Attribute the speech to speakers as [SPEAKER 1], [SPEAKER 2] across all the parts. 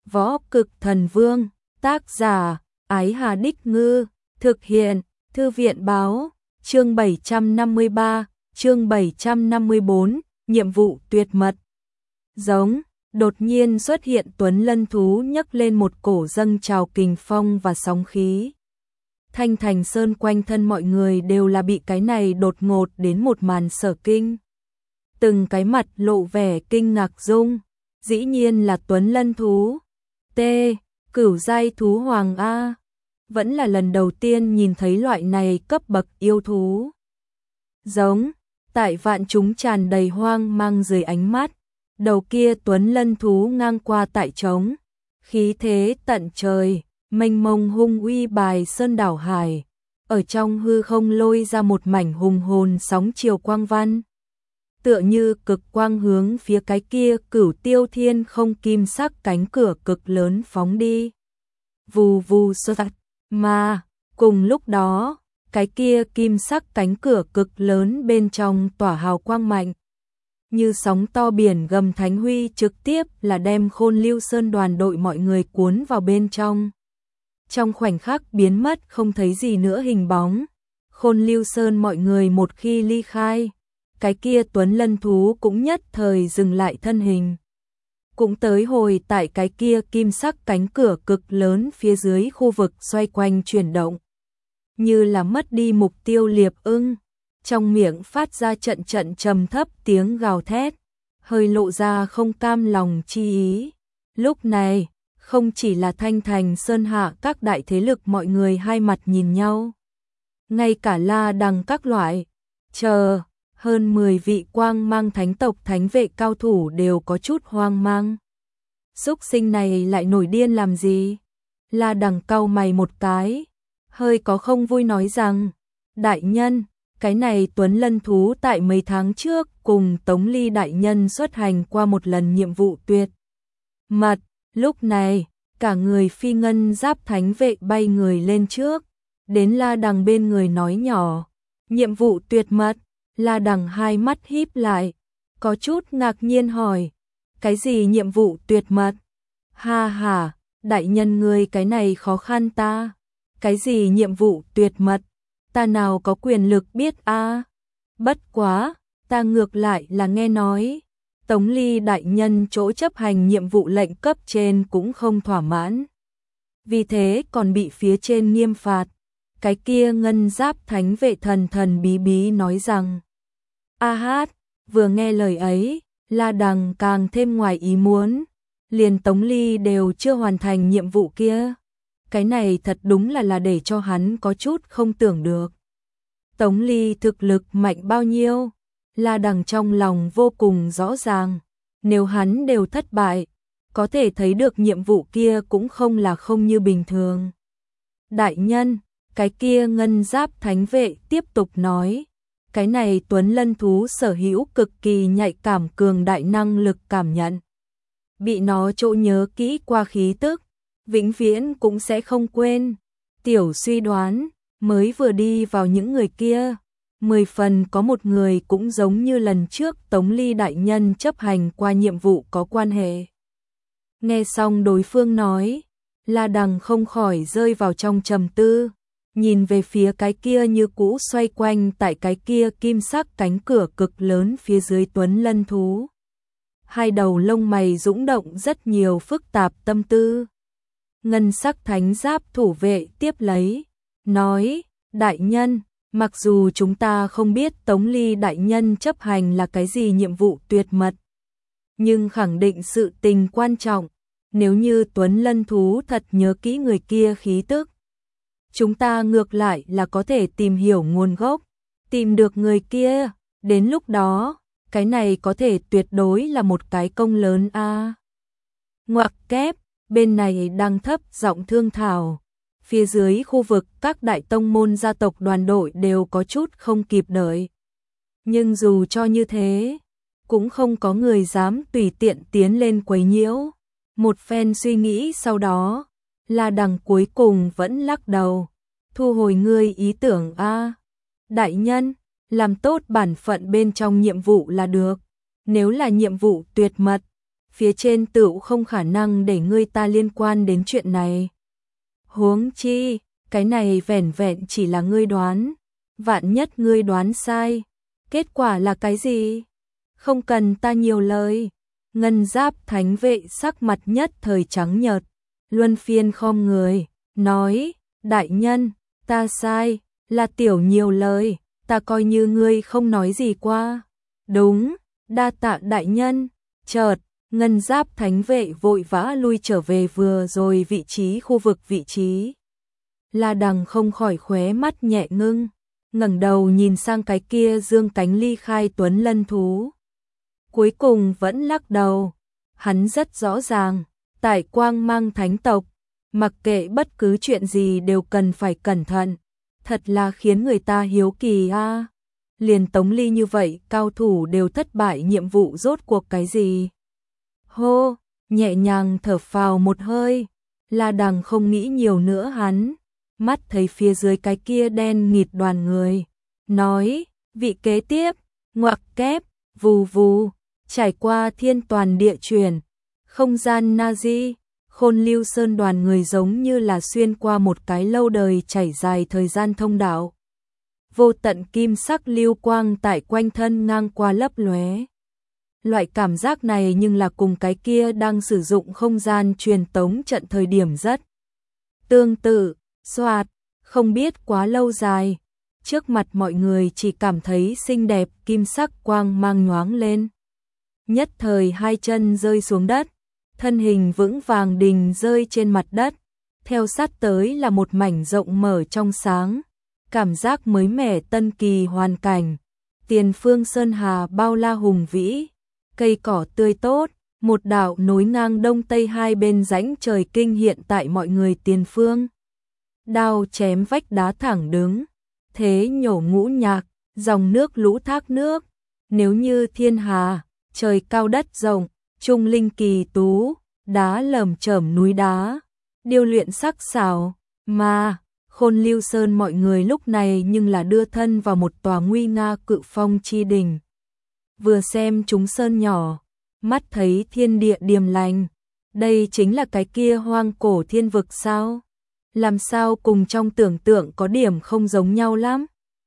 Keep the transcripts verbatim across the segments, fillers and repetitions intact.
[SPEAKER 1] Võ Cực Thần Vương, tác giả, Ái Hà Đích Ngư, thực hiện, Thư viện Báo, chương bảy trăm năm mươi ba, chương bảy trăm năm mươi bốn, nhiệm vụ tuyệt mật. Giống, đột nhiên xuất hiện tuấn lân thú nhấc lên một cổ dâng trào kình phong và sóng khí. Thanh Thành Sơn quanh thân mọi người đều là bị cái này đột ngột đến một màn sở kinh. Từng cái mặt lộ vẻ kinh ngạc rung, dĩ nhiên là tuấn lân thú. T, cửu giai thú hoàng A. Vẫn là lần đầu tiên nhìn thấy loại này cấp bậc yêu thú. Giống, tại vạn chúng tràn đầy hoang mang dưới ánh mắt, đầu kia tuấn lân thú ngang qua tại trống, khí thế tận trời, mênh mông hung uy bài sơn đảo hải, ở trong hư không lôi ra một mảnh hùng hồn sóng chiều quang văn. Tựa như cực quang hướng phía cái kia cửu tiêu thiên không kim sắc cánh cửa cực lớn phóng đi. Vù vù sơ mà, cùng lúc đó, cái kia kim sắc cánh cửa cực lớn bên trong tỏa hào quang mạnh. Như sóng to biển gầm thánh huy trực tiếp là đem Khôn Lưu Sơn đoàn đội mọi người cuốn vào bên trong. Trong khoảnh khắc biến mất không thấy gì nữa hình bóng. Khôn Lưu Sơn mọi người một khi ly khai, cái kia tuấn lân thú cũng nhất thời dừng lại thân hình. Cũng tới hồi tại cái kia kim sắc cánh cửa cực lớn phía dưới khu vực xoay quanh chuyển động. Như là mất đi mục tiêu liệp ưng, trong miệng phát ra trận trận trầm thấp tiếng gào thét, hơi lộ ra không cam lòng chi ý. Lúc này, không chỉ là Thanh Thành Sơn hạ các đại thế lực mọi người hai mặt nhìn nhau. Ngay cả La Đằng các loại, chờ, hơn mười vị quang mang thánh tộc thánh vệ cao thủ đều có chút hoang mang. Súc sinh này lại nổi điên làm gì? La Đằng cau mày một cái, hơi có không vui nói rằng, đại nhân, cái này tuấn lân thú tại mấy tháng trước cùng Tống Ly đại nhân xuất hành qua một lần nhiệm vụ tuyệt mật, lúc này, cả người phi ngân giáp thánh vệ bay người lên trước, đến La Đằng bên người nói nhỏ, nhiệm vụ tuyệt mật. La Đằng hai mắt híp lại, có chút ngạc nhiên hỏi, cái gì nhiệm vụ tuyệt mật? Ha ha, đại nhân ngươi cái này khó khăn ta. Cái gì nhiệm vụ tuyệt mật? Ta nào có quyền lực biết a? À? Bất quá, ta ngược lại là nghe nói, Tống Ly đại nhân chỗ chấp hành nhiệm vụ lệnh cấp trên cũng không thỏa mãn. Vì thế còn bị phía trên nghiêm phạt. Cái kia ngân giáp thánh vệ thần thần bí bí nói rằng, a hát, vừa nghe lời ấy, La Đằng càng thêm ngoài ý muốn, liền Tống Ly đều chưa hoàn thành nhiệm vụ kia. Cái này thật đúng là là để cho hắn có chút không tưởng được. Tống Ly thực lực mạnh bao nhiêu, La Đằng trong lòng vô cùng rõ ràng, nếu hắn đều thất bại, có thể thấy được nhiệm vụ kia cũng không là không như bình thường. Đại nhân, cái kia ngân giáp thánh vệ tiếp tục nói, cái này tuấn lân thú sở hữu cực kỳ nhạy cảm cường đại năng lực cảm nhận. Bị nó chỗ nhớ kỹ qua khí tức, vĩnh viễn cũng sẽ không quên. Tiểu suy đoán, mới vừa đi vào những người kia, mười phần có một người cũng giống như lần trước Tống Ly đại nhân chấp hành qua nhiệm vụ có quan hệ. Nghe xong đối phương nói, La Đằng không khỏi rơi vào trong trầm tư. Nhìn về phía cái kia như cũ xoay quanh tại cái kia kim sắc cánh cửa cực lớn phía dưới tuấn lân thú. Hai đầu lông mày dũng động rất nhiều phức tạp tâm tư. Ngân sắc thánh giáp thủ vệ tiếp lấy, nói, đại nhân, mặc dù chúng ta không biết Tống Ly đại nhân chấp hành là cái gì nhiệm vụ tuyệt mật, nhưng khẳng định sự tình quan trọng, nếu như tuấn lân thú thật nhớ kỹ người kia khí tức, chúng ta ngược lại là có thể tìm hiểu nguồn gốc, tìm được người kia, đến lúc đó, cái này có thể tuyệt đối là một cái công lớn a. À. Ngoặc kép, bên này đang thấp giọng thương thảo, phía dưới khu vực các đại tông môn gia tộc đoàn đội đều có chút không kịp đợi. Nhưng dù cho như thế, cũng không có người dám tùy tiện tiến lên quấy nhiễu. Một phen suy nghĩ sau đó, La Đằng cuối cùng vẫn lắc đầu, thu hồi ngươi ý tưởng a. À. Đại nhân, làm tốt bản phận bên trong nhiệm vụ là được, nếu là nhiệm vụ tuyệt mật, phía trên tựu không khả năng để ngươi ta liên quan đến chuyện này. Huống chi, cái này vẻn vẹn chỉ là ngươi đoán, vạn nhất ngươi đoán sai, kết quả là cái gì? Không cần ta nhiều lời. Ngân Giáp thánh vệ sắc mặt nhất thời trắng nhợt, luân phiên khom người, nói, đại nhân, ta sai, là tiểu nhiều lời, ta coi như ngươi không nói gì qua. Đúng, đa tạ đại nhân. Chợt, Ngân Giáp thánh vệ vội vã lui trở về vừa rồi vị trí khu vực vị trí. La Đằng không khỏi khóe mắt nhẹ ngưng, ngẩng đầu nhìn sang cái kia dương cánh ly khai tuấn lân thú. Cuối cùng vẫn lắc đầu, hắn rất rõ ràng, tại Quang Mang thánh tộc, mặc kệ bất cứ chuyện gì đều cần phải cẩn thận, thật là khiến người ta hiếu kỳ a. À. Liền Tống Ly như vậy, cao thủ đều thất bại nhiệm vụ rốt cuộc cái gì? Hô, nhẹ nhàng thở phào một hơi, La Đằng không nghĩ nhiều nữa hắn, mắt thấy phía dưới cái kia đen nghịt đoàn người, nói, vị kế tiếp, ngoặc kép, vù vù, trải qua thiên toàn địa chuyển, không gian Nazi, Khôn Lưu Sơn đoàn người giống như là xuyên qua một cái lâu đời chảy dài thời gian thông đạo. Vô tận kim sắc lưu quang tại quanh thân ngang qua lấp lóe. Loại cảm giác này nhưng là cùng cái kia đang sử dụng không gian truyền tống trận thời điểm rất tương tự, xoạt, không biết quá lâu dài. Trước mặt mọi người chỉ cảm thấy xinh đẹp kim sắc quang mang nhoáng lên. Nhất thời hai chân rơi xuống đất, thân hình vững vàng đình rơi trên mặt đất. Theo sát tới là một mảnh rộng mở trong sáng. Cảm giác mới mẻ tân kỳ hoàn cảnh. Tiền phương sơn hà bao la hùng vĩ. Cây cỏ tươi tốt, một đạo nối ngang đông tây hai bên rãnh trời kinh hiện tại mọi người tiền phương. Đao chém vách đá thẳng đứng, thế nhổ ngũ nhạc, dòng nước lũ thác nước. Nếu như thiên hà, trời cao đất rộng, trung linh kỳ tú, đá lởm chởm núi đá, điêu luyện sắc sảo, mà Khôn Lưu Sơn mọi người lúc này nhưng là đưa thân vào một tòa nguy nga cự phong chi đỉnh. Vừa xem chúng sơn nhỏ, mắt thấy thiên địa điềm lành, đây chính là cái kia hoang cổ thiên vực sao? Làm sao cùng trong tưởng tượng có điểm không giống nhau lắm?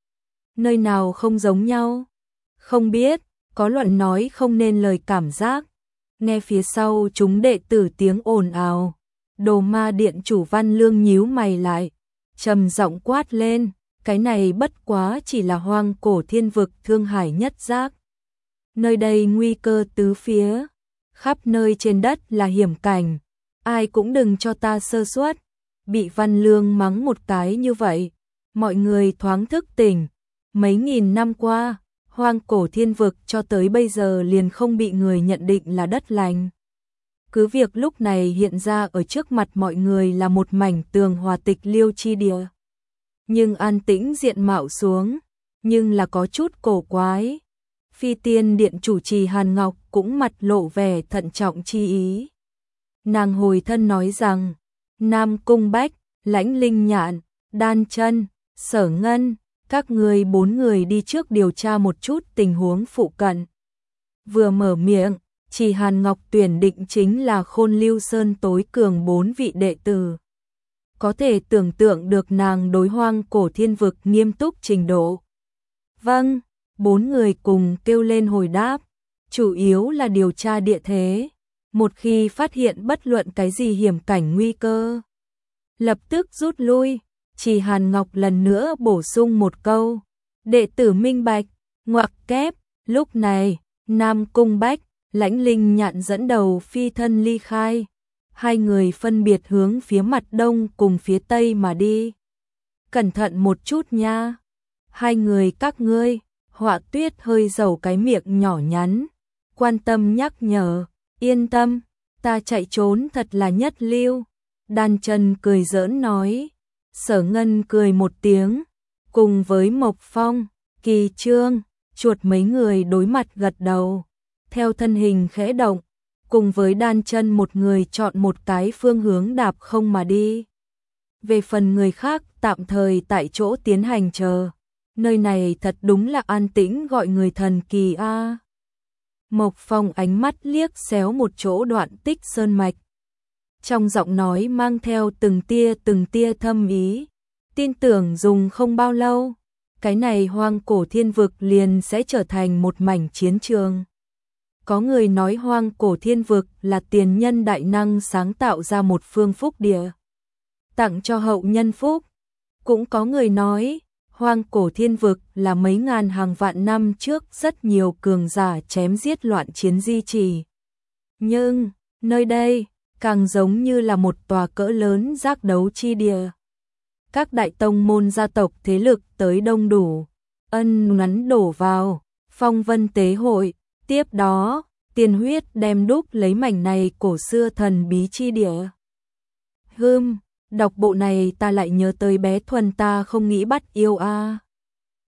[SPEAKER 1] Nơi nào không giống nhau? Không biết, có luận nói không nên lời cảm giác. Nghe phía sau chúng đệ tử tiếng ồn ào, Đồ Ma điện chủ Văn Lương nhíu mày lại, trầm giọng quát lên, cái này bất quá chỉ là hoang cổ thiên vực Thương Hải nhất giác. Nơi đây nguy cơ tứ phía, khắp nơi trên đất là hiểm cảnh, ai cũng đừng cho ta sơ suất. Bị Văn Lương mắng một cái như vậy, mọi người thoáng thức tỉnh. Mấy nghìn năm qua, hoang cổ thiên vực cho tới bây giờ liền không bị người nhận định là đất lành. Cứ việc lúc này hiện ra ở trước mặt mọi người là một mảnh tường hòa tịch liêu chi địa. Nhưng an tĩnh diện mạo xuống, nhưng là có chút cổ quái. Phi Tiên điện chủ trì Hàn Ngọc cũng mặt lộ vẻ thận trọng chi ý. Nàng hồi thân nói rằng, Nam Cung Bách, Lãnh Linh Nhạn, Đan Chân, Sở Ngân, các người bốn người đi trước điều tra một chút tình huống phụ cận. Vừa mở miệng, Trì Hàn Ngọc tuyển định chính là Khôn Lưu Sơn tối cường bốn vị đệ tử. Có thể tưởng tượng được nàng đối hoang cổ thiên vực nghiêm túc trình độ. Vâng, bốn người cùng kêu lên hồi đáp, chủ yếu là điều tra địa thế. Một khi phát hiện bất luận cái gì hiểm cảnh nguy cơ, lập tức rút lui. Trì Hàn Ngọc lần nữa bổ sung một câu, đệ tử minh bạch, ngoặc kép. Lúc này, Nam Cung Bách, Lãnh Linh Nhạn dẫn đầu phi thân ly khai. Hai người phân biệt hướng phía mặt đông cùng phía tây mà đi. Cẩn thận một chút nha. Hai người các ngươi, Họa Tuyết hơi dầu cái miệng nhỏ nhắn, quan tâm nhắc nhở, yên tâm, ta chạy trốn thật là nhất lưu. Đan Chân cười giỡn nói. Sở Ngân cười một tiếng, cùng với Mộc Phong, Kỳ Trương, Chuột mấy người đối mặt gật đầu, theo thân hình khẽ động, cùng với Đan Chân một người chọn một cái phương hướng đạp không mà đi. Về phần người khác tạm thời tại chỗ tiến hành chờ, nơi này thật đúng là an tĩnh gọi người thần kỳ a. Mộc Phong ánh mắt liếc xéo một chỗ đoạn tích sơn mạch. Trong giọng nói mang theo từng tia từng tia thâm ý. Tin tưởng dùng không bao lâu, cái này hoang cổ thiên vực liền sẽ trở thành một mảnh chiến trường. Có người nói hoang cổ thiên vực là tiền nhân đại năng sáng tạo ra một phương phúc địa, tặng cho hậu nhân phúc. Cũng có người nói, hoang cổ thiên vực là mấy ngàn hàng vạn năm trước rất nhiều cường giả chém giết loạn chiến di trì. Nhưng, nơi đây, càng giống như là một tòa cỡ lớn giác đấu chi địa. Các đại tông môn gia tộc thế lực tới đông đủ, ân ngắn đổ vào, phong vân tế hội, tiếp đó, tiền huyết đem đúc lấy mảnh này cổ xưa thần bí chi địa. Hưm, đọc bộ này ta lại nhớ tới bé Thuần ta không nghĩ bắt yêu a.